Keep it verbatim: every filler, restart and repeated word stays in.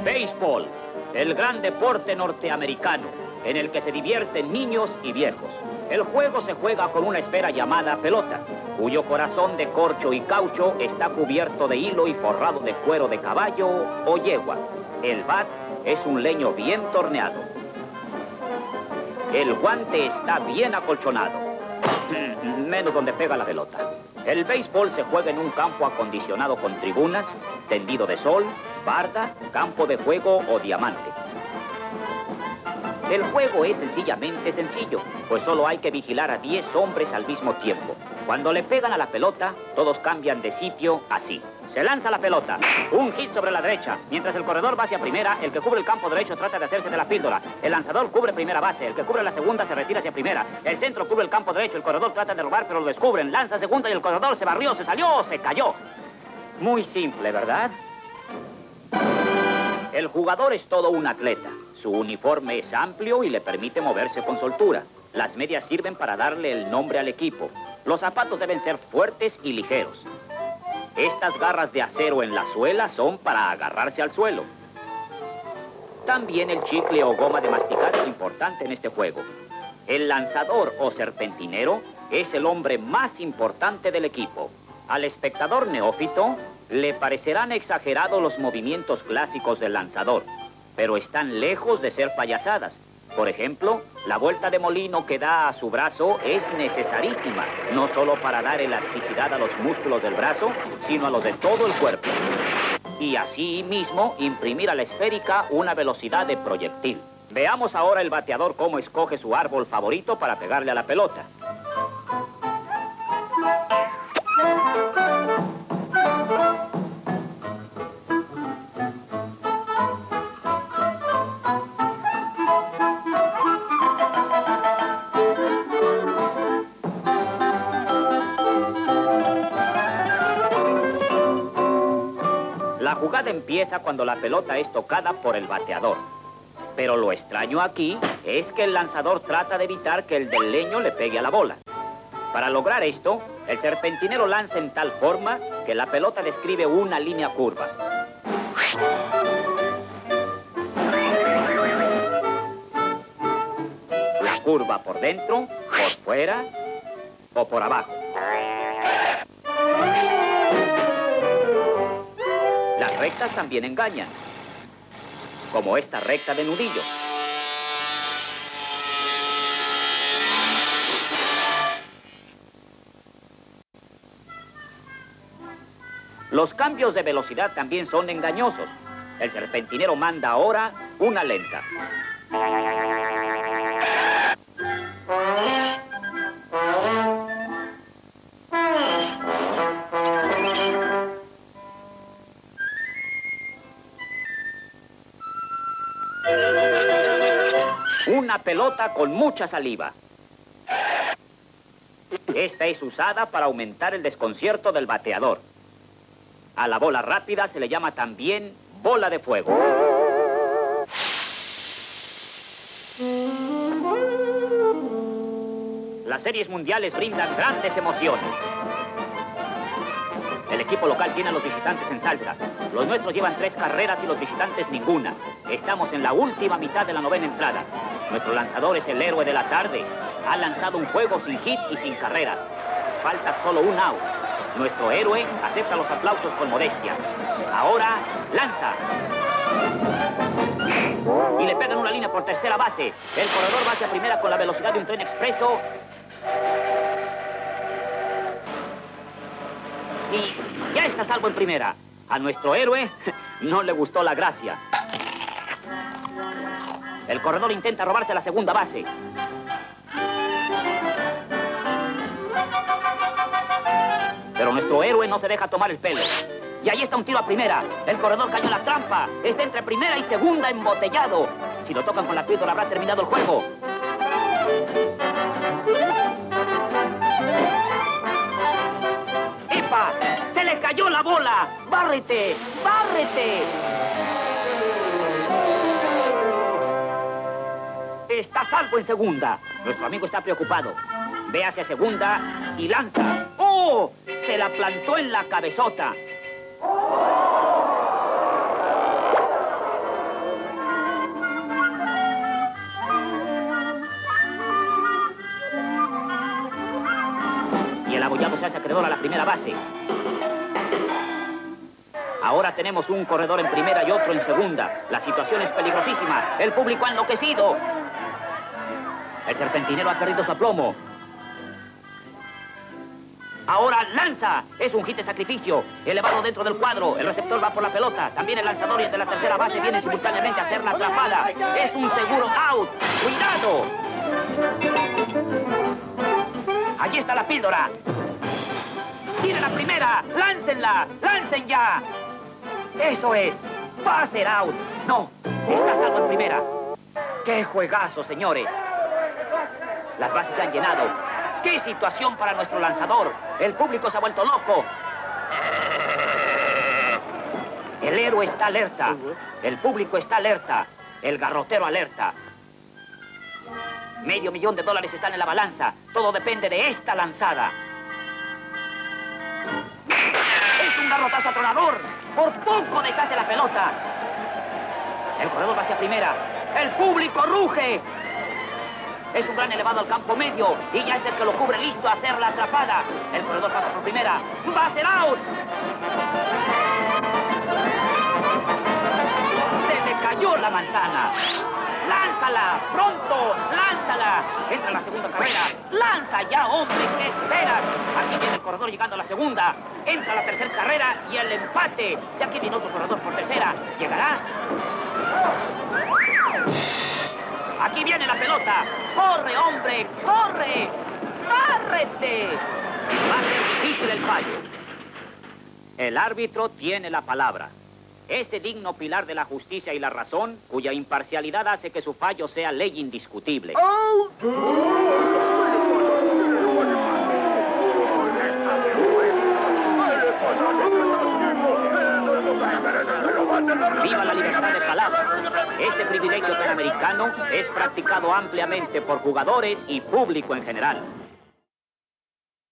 Béisbol, el gran deporte norteamericano, en el que se divierten niños y viejos. El juego se juega con una esfera llamada pelota, cuyo corazón de corcho y caucho está cubierto de hilo y forrado de cuero de caballo o yegua. El bat es un leño bien torneado. El guante está bien acolchonado, menos donde pega la pelota. El béisbol se juega en un campo acondicionado con tribunas, tendido de sol, barda, campo de juego o diamante. El juego es sencillamente sencillo, pues solo hay que vigilar a diez hombres al mismo tiempo. Cuando le pegan a la pelota, todos cambian de sitio así. Se lanza la pelota, un hit sobre la derecha. Mientras el corredor va hacia primera, el que cubre el campo derecho trata de hacerse de la píldora. El lanzador cubre primera base, el que cubre la segunda se retira hacia primera. El centro cubre el campo derecho, el corredor trata de robar, pero lo descubren. Lanza segunda y el corredor se barrió, se salió, se cayó. Muy simple, ¿verdad? El jugador es todo un atleta. Su uniforme es amplio y le permite moverse con soltura. Las medias sirven para darle el nombre al equipo. Los zapatos deben ser fuertes y ligeros. Estas garras de acero en la suela son para agarrarse al suelo. También el chicle o goma de masticar es importante en este juego. El lanzador o serpentinero es el hombre más importante del equipo. Al espectador neófito le parecerán exagerados los movimientos clásicos del lanzador, pero están lejos de ser payasadas. Por ejemplo, la vuelta de molino que da a su brazo es necesarísima, no solo para dar elasticidad a los músculos del brazo, sino a los de todo el cuerpo. Y así mismo imprimir a la esférica una velocidad de proyectil. Veamos ahora el bateador cómo escoge su árbol favorito para pegarle a la pelota. La jugada empieza cuando la pelota es tocada por el bateador. Pero lo extraño aquí es que el lanzador trata de evitar que el del leño le pegue a la bola. Para lograr esto, el serpentinero lanza en tal forma que la pelota describe una línea curva. La curva por dentro, por fuera o por abajo. Las rectas también engañan, como esta recta de nudillo. Los cambios de velocidad también son engañosos. El serpentinero manda ahora una lenta. Una pelota con mucha saliva. Esta es usada para aumentar el desconcierto del bateador. A la bola rápida se le llama también bola de fuego. Las series mundiales brindan grandes emociones. El equipo local tiene a los visitantes en salsa. Los nuestros llevan tres carreras y los visitantes ninguna. Estamos en la última mitad de la novena entrada. Nuestro lanzador es el héroe de la tarde. Ha lanzado un juego sin hit y sin carreras. Falta solo un out. Nuestro héroe acepta los aplausos con modestia. Ahora lanza. Y le pegan una línea por tercera base. El corredor va hacia primera con la velocidad de un tren expreso. Y ya está salvo en primera. A nuestro héroe no le gustó la gracia. El corredor intenta robarse la segunda base. Pero nuestro héroe no se deja tomar el pelo. Y ahí está un tiro a primera. El corredor cayó en la trampa. Está entre primera y segunda embotellado. Si lo tocan con la píldora habrá terminado el juego. ¡Epa! ¡Se le cayó la bola! ¡Bárrete! ¡Bárrete! Está salvo en segunda. Nuestro amigo está preocupado. Ve hacia segunda y lanza. ¡Oh! Se la plantó en la cabezota. Collado se hace acreedor a la primera base. Ahora tenemos un corredor en primera y otro en segunda. La situación es peligrosísima. El público ha enloquecido. El serpentinero ha perdido su aplomo. Ahora lanza. Es un hit de sacrificio. Elevado dentro del cuadro. El receptor va por la pelota. También el lanzador y el de la tercera base vienen simultáneamente a hacer la atrapada. Es un seguro out. ¡Cuidado! Allí está la píldora. ¡Tire la primera! ¡Láncenla! ¡Lancen ya! ¡Eso es! ¡Va a ser out! ¡No! Está salvo en primera. ¡Qué juegazo, señores! Las bases se han llenado. ¡Qué situación para nuestro lanzador! El público se ha vuelto loco. El héroe está alerta. El público está alerta. El garrotero alerta. Medio millón de dólares están en la balanza. Todo depende de esta lanzada. ¡Es un garrotazo atronador! ¡Por poco deshace la pelota! El corredor va hacia primera. ¡El público ruge! Es un gran elevado al campo medio. Y ya es el que lo cubre listo a hacer la atrapada. El corredor pasa por primera. ¡Va a ser out! ¡Se le cayó la manzana! ¡Lánzala! ¡Pronto! ¡Lánzala! Entra la segunda carrera. ¡Lanza ya, hombre! ¿Qué esperas? Aquí viene el corredor llegando a la segunda. Entra la tercera carrera y el empate. Y aquí viene otro corredor por tercera. ¿Llegará? Aquí viene la pelota. ¡Corre, hombre! ¡Corre! ¡Cárrete! Va a ser difícil el fallo. El árbitro tiene la palabra. Ese digno pilar de la justicia y la razón, cuya imparcialidad hace que su fallo sea ley indiscutible. ¡Oh! ¡Viva la libertad de palabra! Ese privilegio panamericano es practicado ampliamente por jugadores y público en general.